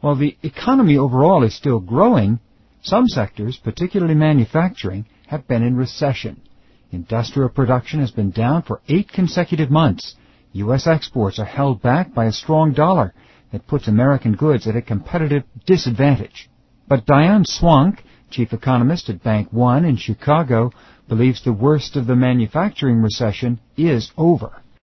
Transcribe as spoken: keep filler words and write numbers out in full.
While the economy overall is still growing, some sectors, particularly manufacturing, have been in recession. Industrial production has been down for eight consecutive months. U S exports are held back by a strong dollar that puts American goods at a competitive disadvantage. But Diane Swonk, chief economist at Bank One in Chicago, believes the worst of the manufacturing recession is over.